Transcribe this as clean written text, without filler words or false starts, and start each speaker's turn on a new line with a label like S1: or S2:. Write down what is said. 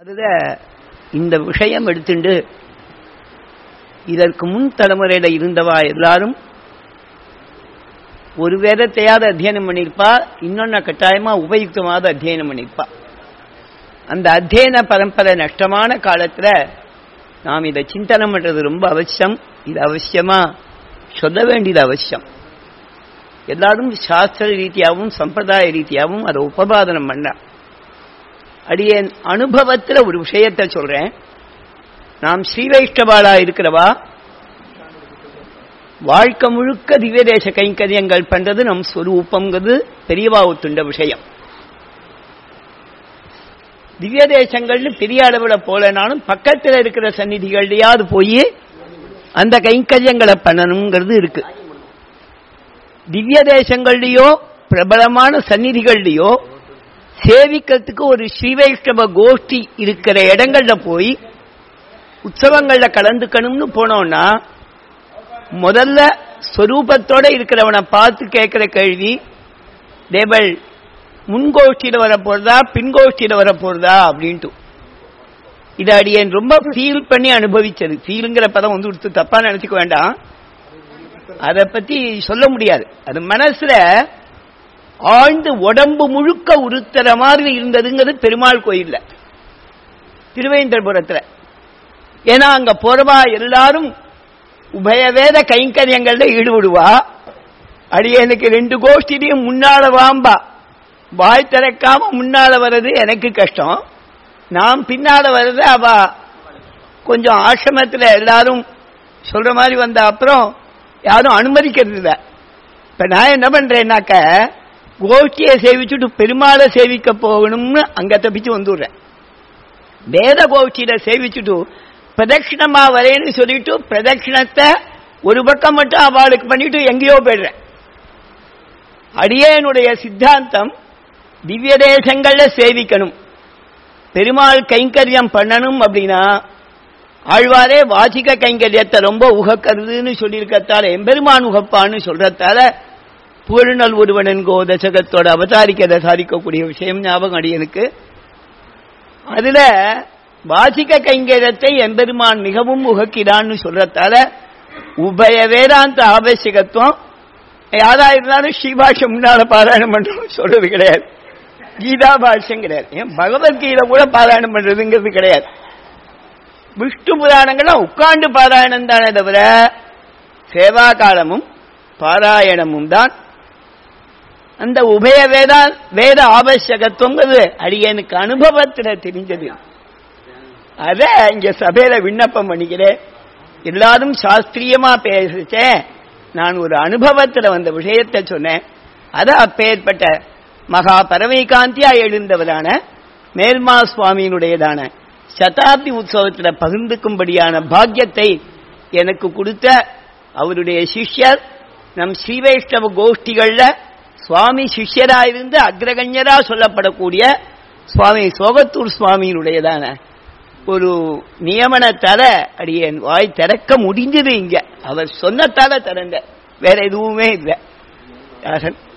S1: அதுல இந்த விஷயம் எடுத்துண்டு இதற்கு முன் தலைமுறையில இருந்தவா எல்லாரும் ஒரு வேதத்தையாவது அத்தியனம் பண்ணிருப்பா, இன்னொன்னு கட்டாயமா உபயுக்தமாவது அத்தியனம் பண்ணிருப்பா. அந்த அத்தியன பரம்பரை நஷ்டமான காலத்துல நாம் இதை சிந்தனம் பண்றது ரொம்ப அவசியம். இது அவசியமா சொல்ல வேண்டியது அவசியம். எல்லாரும் சாஸ்திர ரீதியாகவும் சம்பிரதாய ரீதியாகவும் அதை உபபாதனம் பண்ண அடியேன் அனுபவத்தில் ஒரு விஷயத்தை சொல்றேன். நாம் ஸ்ரீ வைஷ்ணவாளா இருக்கிறவா வாழ்க்கை முழுக்க திவ்யதேச கைங்கரியங்கள் பண்றது நம் ஸ்வரூபங்கிறது பெரியவா ஒத்துண்ட விஷயம். திவ்ய தேசங்கள்னு பெரிய அளவில் போலனாலும் பக்கத்தில் இருக்கிற சந்நிதிகள்லையாவது போய் அந்த கைங்கரியங்களை பண்ணணுங்கிறது இருக்கு. திவ்ய தேசங்கள்லயோ பிரபலமான சந்நிதிகள்லயோ சேவிக்கிறதுக்கு ஒரு ஸ்ரீ வைஷ்ணவ கோஷ்டி இருக்கிற இடங்கள்ல போய் உற்சவங்கள்ல கலந்துக்கணும்னு போனோம்னா முதல்ல ஸ்வரூபத்தோட இருக்கிறவனை பார்த்து கேட்கிற கேள்வி, தேவள் முன்கோஷ்டியில வர போறதா பின்கோஷ்டியில வர போறதா அப்படின்ட்டு. இதை அடியேன் ரொம்ப ஃபீல் பண்ணி அனுபவிச்சது. ஃபீலுங்கிற பதம் வந்து தப்பா நினைச்சுக்க வேண்டாம், அதை பத்தி சொல்ல முடியாது. அது மனசுல ஆழ்ந்து உடம்பு முழுக்க உறுத்துற மாதிரி இருந்ததுங்கிறது பெருமாள் கோயில்ல திருவேந்திரபுரத்துல. ஏன்னா அங்க போறவா எல்லாரும் உபயவேத கைங்கரியங்கள்ல ஈடுபடுவா. அடியனுக்கு 2 கோஷ்டிலையும் முன்னால வாம்பா, வாய் திறக்காம முன்னால வர்றது எனக்கு கஷ்டம், நாம் பின்னால வர்றது அவ கொஞ்சம் ஆசிரமத்துல எல்லாரும் சொல்ற மாதிரி வந்த அப்புறம் யாரும் அனுமதிக்கிறது இல்லை. இப்ப நான் என்ன பண்றேன்னாக்க கோஷ்டியை சேவிச்சுட்டு பெருமாளை சேவிக்க போகணும்னு அங்க தப்பிச்சு வந்துடுறேன். வேத கோஷ்டியில சேவிச்சுட்டு பிரதட்சிணமா வரேன்னு சொல்லிட்டு பிரதட்சிணத்தை ஒரு பக்கம் மட்டும் அவளுக்கு பண்ணிட்டு எங்கேயோ போயிடுறேன். அடியேனுடைய சித்தாந்தம் திவ்ய தேசங்கள்ல சேவிக்கணும், பெருமாள் கைங்கரியம் பண்ணணும். அப்படின்னா ஆழ்வாரே வாசிக கைங்கரியத்தை ரொம்ப உகக்கிறதுன்னு சொல்லியிருக்கத்தால எம்பெருமான் உகப்பான்னு சொல்றதால புகழ்நல் ஒருவனன்கோ தசகத்தோட அவதாரிக்கதை சாதிக்கக்கூடிய விஷயம் ஞாபகம் அடியனுக்கு. அதுல வாசிக கைங்கரியத்தை எம்பெருமான் மிகவும் உகக்கிறான்னு சொல்றதால உபய வேதாந்த ஆவசியகத்துவம் யாரா இருந்தாலும் ஸ்ரீபாஷ்யம் முன்னால பாராயணம் பண்றோம்னு சொல்றது கிடையாது, கீதா பாஷ்யம் கிடையாது, ஏன் பகவத்கீதை கூட பாராயணம் பண்றதுங்கிறது கிடையாது. விஷ்ணு புராணங்கள்லாம் உட்கார்ந்து பாராயணம் தானே தவிர சேவா காலமும் பாராயணமும் தான். அந்த உபய வேத ஆவசியகத்துவங்கிறது அடியனுக்கு அனுபவத்தில் தெரிஞ்சது. அத இங்க சபையில விண்ணப்பம் பண்ணிக்கிறேன். எல்லாரும் சாஸ்திரியமா பேசிச்சேன், நான் ஒரு அனுபவத்தில் வந்த விஷயத்தை சொன்னேன். அத அப்பேற்பட்ட மகா பரமைகாந்தியா எழுந்தவரான மேல்மா சுவாமியினுடையதான சதாப்தி உற்சவத்தில் பகிர்ந்துக்கும்படியான பாக்கியத்தை எனக்கு கொடுத்த அவருடைய சிஷ்யர் நம் ஸ்ரீ வைஷ்ணவ கோஷ்டிகள்ல சுவாமி சிஷ்யராயிருந்து அக்ரகண்யரா சொல்லப்படக்கூடிய சுவாமி சோகத்தூர் சுவாமியினுடையதான ஒரு நியமனத்தால அடியேன் வாய் திறக்க முடிஞ்சது. இங்க அவர் சொன்னத்தால திறந்த, வேற எதுவுமே இல்லை.